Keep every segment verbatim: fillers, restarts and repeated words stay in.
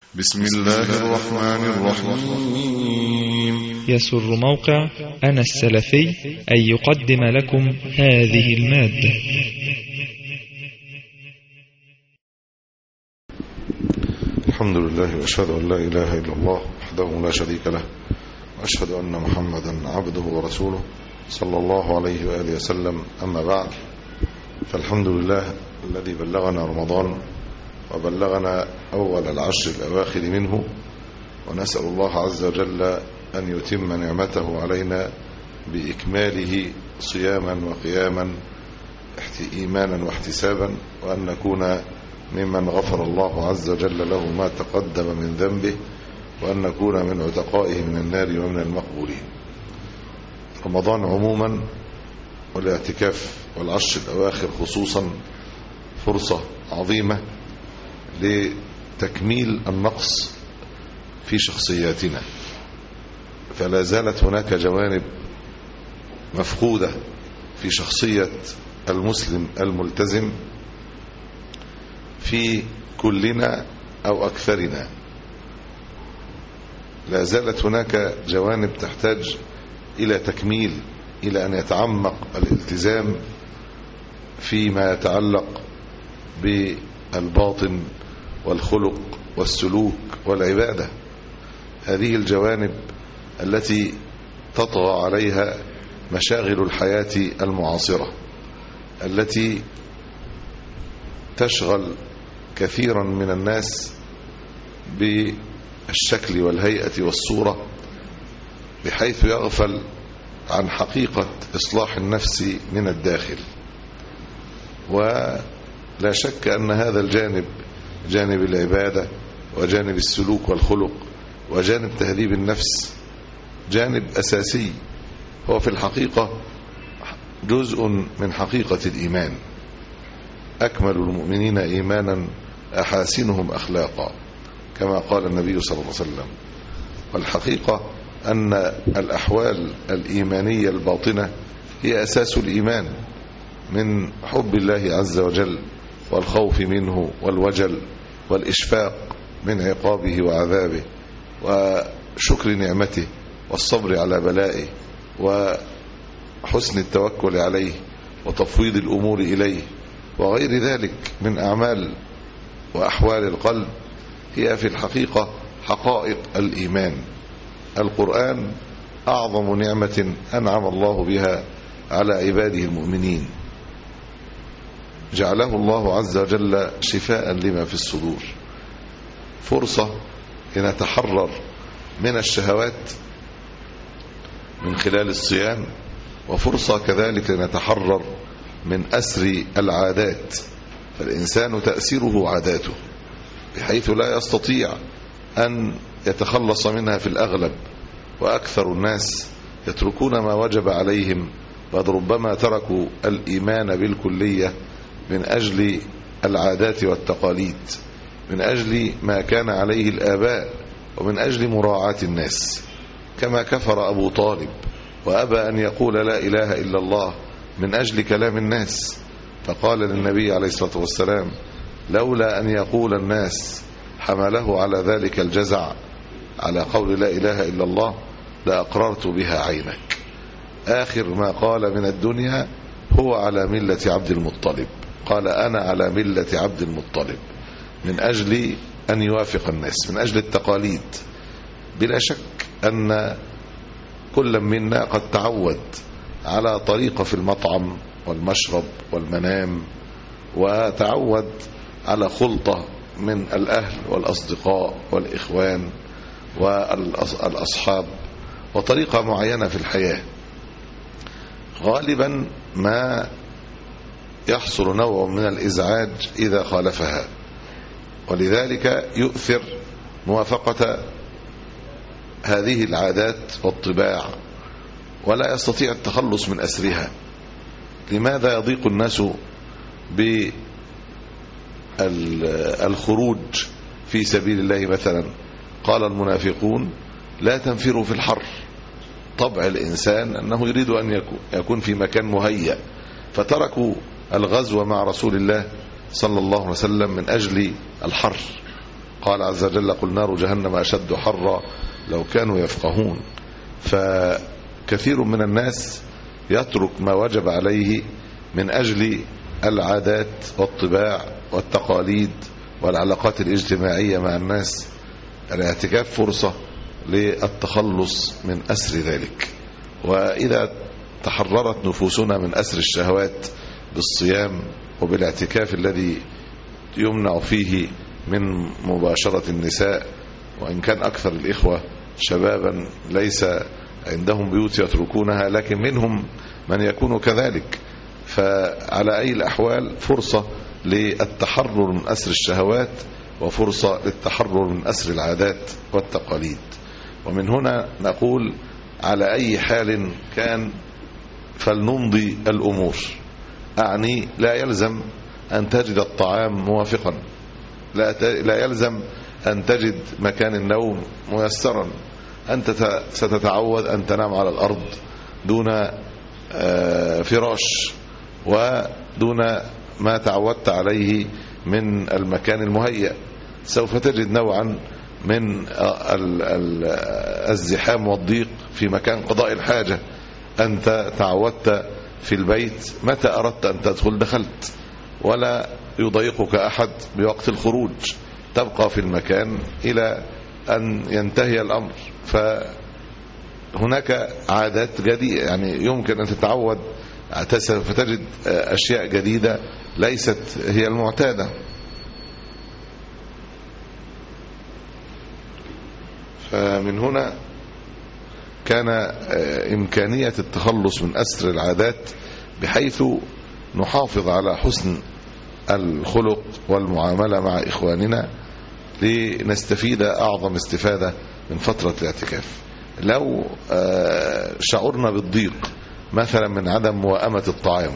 بسم الله الرحمن الرحيم. يسر موقع أنا السلفي أن يقدم لكم هذه المادة. الحمد لله وأشهد أن لا إله إلا الله وحده لا شريك له، وأشهد أن محمدا عبده ورسوله صلى الله عليه وآله وسلم. أما بعد، فالحمد لله الذي بلغنا رمضان وبلغنا أول العشر الأواخر منه، ونسأل الله عز وجل أن يتم نعمته علينا بإكماله صياما وقياما إيمانا واحتسابا، وأن نكون ممن غفر الله عز وجل له ما تقدم من ذنبه، وأن نكون من عتقائه من النار ومن المقبولين. رمضان عموما والاعتكاف والعشر الأواخر خصوصا فرصة عظيمة لتكميل النقص في شخصياتنا، فلا زالت هناك جوانب مفقودة في شخصية المسلم الملتزم في كلنا أو أكثرنا. لا زالت هناك جوانب تحتاج إلى تكميل، إلى أن يتعمق الالتزام فيما يتعلق بالباطن والخلق والسلوك والعبادة. هذه الجوانب التي تطغى عليها مشاغل الحياة المعاصرة، التي تشغل كثيرا من الناس بالشكل والهيئة والصورة، بحيث يغفل عن حقيقة إصلاح النفس من الداخل. ولا شك أن هذا الجانب، جانب العبادة وجانب السلوك والخلق وجانب تهذيب النفس، جانب أساسي، هو في الحقيقة جزء من حقيقة الإيمان. أكمل المؤمنين إيمانا أحاسنهم أخلاقا، كما قال النبي صلى الله عليه وسلم. والحقيقة أن الأحوال الإيمانية الباطنة هي أساس الإيمان، من حب الله عز وجل والخوف منه والوجل والإشفاق من عقابه وعذابه وشكر نعمته والصبر على بلائه وحسن التوكل عليه وتفويض الأمور إليه وغير ذلك من أعمال وأحوال القلب، هي في الحقيقة حقائق الإيمان. القرآن أعظم نعمة أنعم الله بها على عباده المؤمنين، جعله الله عز وجل شفاء لما في الصدور، فرصة لنتحرر من الشهوات من خلال الصيام، وفرصة كذلك لنتحرر من أسر العادات، فالإنسان تأثيره عاداته، بحيث لا يستطيع أن يتخلص منها في الأغلب. وأكثر الناس يتركون ما وجب عليهم، بل ربما تركوا الإيمان بالكلية من أجل العادات والتقاليد، من أجل ما كان عليه الآباء، ومن أجل مراعاة الناس. كما كفر أبو طالب وأبى أن يقول لا إله إلا الله من أجل كلام الناس، فقال للنبي عليه الصلاة والسلام: لولا أن يقول الناس حمله على ذلك الجزع على قول لا إله إلا الله لأقررت بها عينك. آخر ما قال من الدنيا: هو على ملة عبد المطلب. قال: أنا على ملة عبد المطلب، من أجل أن يوافق الناس، من أجل التقاليد. بلا شك أن كل منا قد تعود على طريقة في المطعم والمشرب والمنام، وتعود على خلطة من الأهل والأصدقاء والإخوان والأصحاب، وطريقة معينة في الحياة. غالبا ما يحصل نوع من الإزعاج إذا خالفها، ولذلك يؤثر موافقة هذه العادات والطباع، ولا يستطيع التخلص من أسرها. لماذا يضيق الناس بالخروج في سبيل الله مثلا؟ قال المنافقون: لا تنفروا في الحر. طبع الإنسان أنه يريد أن يكون في مكان مهيأ، فتركوا الغزو مع رسول الله صلى الله عليه وسلم من أجل الحر. قال عز وجل قل نار جهنم أشد حرا لو كانوا يفقهون. فكثير من الناس يترك ما وجب عليه من أجل العادات والطباع والتقاليد والعلاقات الاجتماعية مع الناس. الاعتكاف فرصة للتخلص من أسر ذلك. وإذا تحررت نفوسنا من أسر الشهوات بالصيام وبالاعتكاف الذي يمنع فيه من مباشرة النساء، وإن كان أكثر الإخوة شبابا ليس عندهم بيوت يتركونها، لكن منهم من يكون كذلك، فعلى أي الأحوال فرصة للتحرر من أسر الشهوات وفرصة للتحرر من أسر العادات والتقاليد. ومن هنا نقول على أي حال كان فلنمضي الأمور، أعني لا يلزم أن تجد الطعام موافقا، لا يلزم أن تجد مكان النوم ميسرا. أنت ستتعود أن تنام على الأرض دون فراش ودون ما تعودت عليه من المكان المهيأ. سوف تجد نوعا من الزحام والضيق في مكان قضاء الحاجة. أنت تعودت في البيت متى أردت أن تدخل دخلت، ولا يضايقك أحد بوقت الخروج، تبقى في المكان إلى أن ينتهي الأمر. فهناك عادات جديدة، يعني يمكن أن تتعود فتجد أشياء جديدة ليست هي المعتادة. فمن هنا كان إمكانية التخلص من أسر العادات بحيث نحافظ على حسن الخلق والمعاملة مع إخواننا لنستفيد أعظم استفادة من فترة الاعتكاف. لو شعرنا بالضيق مثلا من عدم موائمة الطعام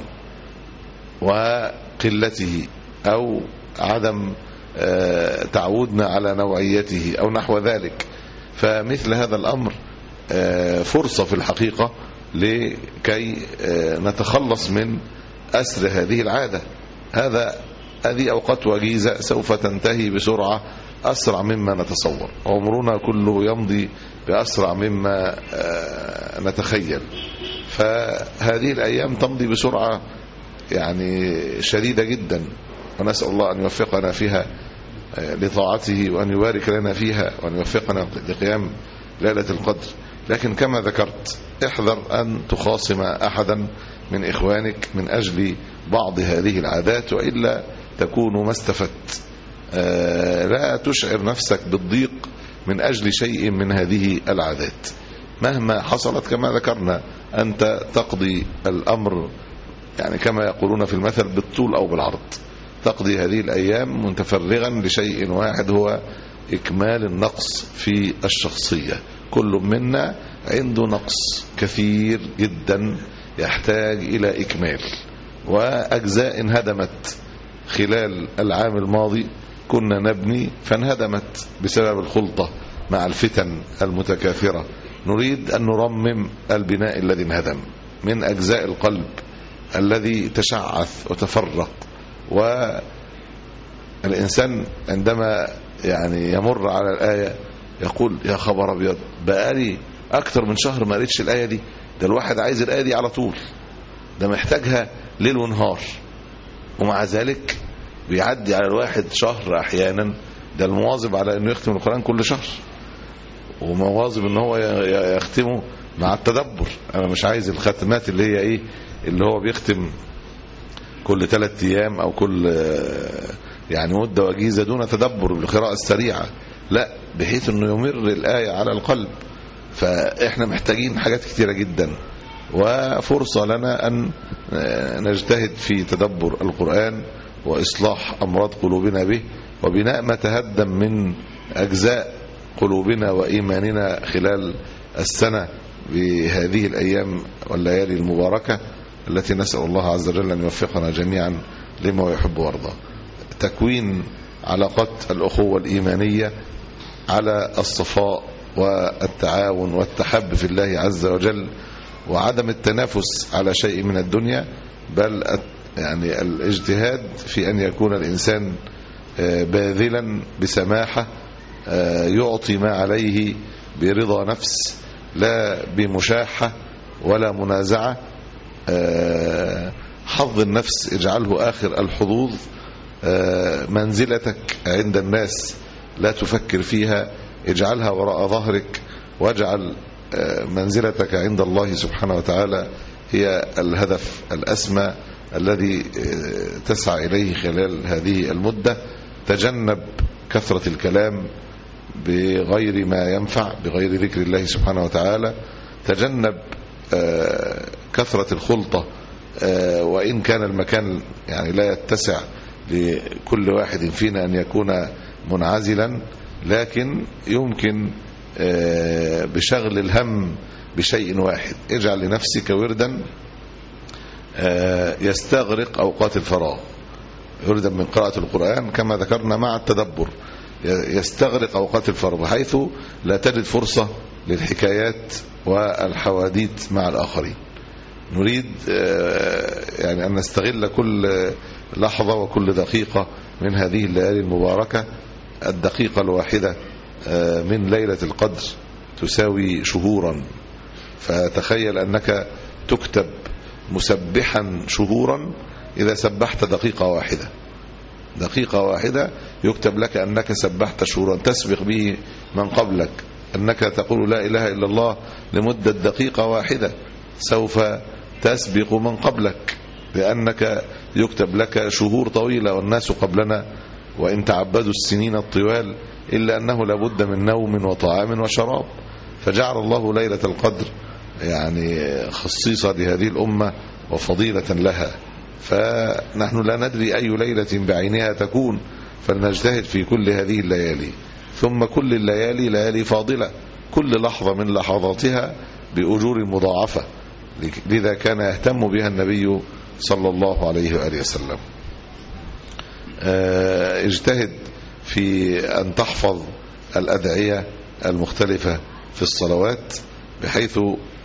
وقلته أو عدم تعودنا على نوعيته أو نحو ذلك، فمثل هذا الأمر فرصة في الحقيقة لكي نتخلص من أسر هذه العادة. هذا هذه أوقات وجيزة سوف تنتهي بسرعة أسرع مما نتصور، عمرنا كله يمضي بأسرع مما نتخيل. فهذه الأيام تمضي بسرعة يعني شديدة جدا، ونسأل الله أن يوفقنا فيها لطاعته وأن يبارك لنا فيها وأن يوفقنا لقيام ليلة القدر. لكن كما ذكرت احذر أن تخاصم أحدا من إخوانك من أجل بعض هذه العادات، وإلا تكون ما استفدت. لا تشعر نفسك بالضيق من أجل شيء من هذه العادات مهما حصلت. كما ذكرنا أنت تقضي الأمر يعني كما يقولون في المثل بالطول أو بالعرض، تقضي هذه الأيام متفرغا لشيء واحد هو إكمال النقص في الشخصية. كل منا عنده نقص كثير جدا يحتاج إلى إكمال، وأجزاء انهدمت خلال العام الماضي كنا نبني فانهدمت بسبب الخلطة مع الفتن المتكاثرة. نريد أن نرمم البناء الذي انهدم من أجزاء القلب الذي تشعث وتفرق. والإنسان عندما يعني يمر على الآية يقول يا خبر أبيض، بقالي أكتر من شهر ما قريتش الآية دي، ده الواحد عايز الآية دي على طول، ده محتاجها ليل ونهار. ومع ذلك بيعدي على الواحد شهر أحيانا، ده المواظب على أنه يختم القرآن كل شهر، ومواظب أنه هو يختمه مع التدبر. أنا مش عايز الختمات اللي هي إيه اللي هو بيختم كل ثلاثة أيام أو كل يعني مدة وجيزة دون تدبر بالقراءة السريعة، لا، بحيث أنه يمر الآية على القلب. فإحنا محتاجين حاجات كثيرة جدا، وفرصة لنا أن نجتهد في تدبر القرآن وإصلاح أمراض قلوبنا به، وبناء ما تهدم من أجزاء قلوبنا وإيماننا خلال السنة بهذه الأيام والليالي المباركة التي نسأل الله عز وجل أن يوفقنا جميعا لما يحب ويرضى. تكوين علاقات الأخوة الإيمانية على الصفاء والتعاون والتحب في الله عز وجل، وعدم التنافس على شيء من الدنيا، بل يعني الاجتهاد في أن يكون الإنسان باذلا بسماحة، يعطي ما عليه برضا نفس، لا بمشاحة ولا منازعة. حظ النفس اجعله آخر الحظوظ. منزلتك عند الناس لا تفكر فيها، اجعلها وراء ظهرك، واجعل منزلتك عند الله سبحانه وتعالى هي الهدف الأسمى الذي تسعى إليه خلال هذه المدة. تجنب كثرة الكلام بغير ما ينفع، بغير ذكر الله سبحانه وتعالى. تجنب كثرة الخلطة، وإن كان المكان يعني لا يتسع لكل واحد فينا أن يكون منعزلا، لكن يمكن بشغل الهم بشيء واحد. اجعل لنفسك وردا يستغرق أوقات الفراغ، وردا من قراءة القرآن كما ذكرنا مع التدبر، يستغرق أوقات الفراغ بحيث لا تجد فرصة للحكايات والحواديت مع الآخرين. نريد يعني أن نستغل كل لحظة وكل دقيقة من هذه الليالي المباركة. الدقيقة الواحدة من ليلة القدر تساوي شهورا، فتخيل أنك تكتب مسبحا شهورا إذا سبحت دقيقة واحدة. دقيقة واحدة يكتب لك أنك سبحت شهورا، تسبق به من قبلك. أنك تقول لا إله إلا الله لمدة دقيقة واحدة سوف تسبق من قبلك، لأنك يكتب لك شهور طويلة. والناس قبلنا وإن تعبدوا السنين الطوال إلا أنه لابد من نوم وطعام وشراب. فجعل الله ليلة القدر يعني خصيصة لهذه الأمة وفضيلة لها، فنحن لا ندري أي ليلة بعينها تكون، فلنجتهد في كل هذه الليالي. ثم كل الليالي ليالي فاضلة، كل لحظة من لحظاتها بأجور مضاعفة، لذا كان يهتم بها النبي صلى الله عليه وآله وسلم. اجتهد في أن تحفظ الأدعية المختلفة في الصلوات بحيث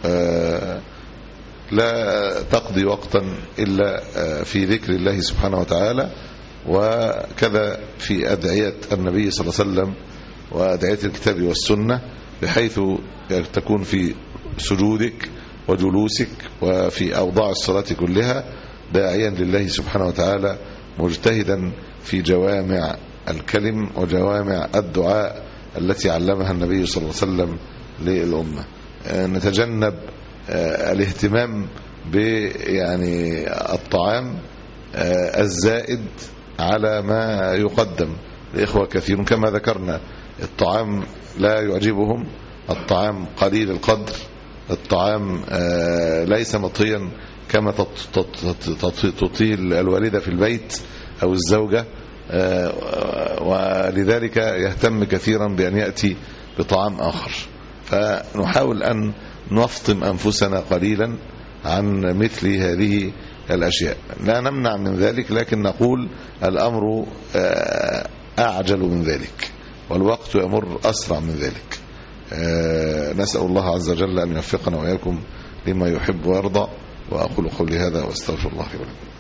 لا تقضي وقتا إلا في ذكر الله سبحانه وتعالى، وكذا في أدعية النبي صلى الله عليه وسلم وأدعية الكتاب والسنة، بحيث تكون في سجودك وجلوسك وفي أوضاع الصلاة كلها داعيا لله سبحانه وتعالى، مجتهدا في جوامع الكلم وجوامع الدعاء التي علمها النبي صلى الله عليه وسلم للأمة. نتجنب الاهتمام يعني الطعام الزائد على ما يقدم. الإخوة كثير كما ذكرنا الطعام لا يعجبهم، الطعام قليل القدر، الطعام ليس مطهيا كما تطيل الوالدة في البيت أو الزوجة، ولذلك يهتم كثيرا بأن يأتي بطعام آخر. فنحاول أن نفطم أنفسنا قليلا عن مثل هذه الأشياء. لا نمنع من ذلك، لكن نقول الأمر أعجل من ذلك والوقت يمر أسرع من ذلك. نسأل الله عز وجل أن يوفقنا وإياكم لما يحب ويرضى. وأقول قولي هذا وأستغفر الله لي ولكم.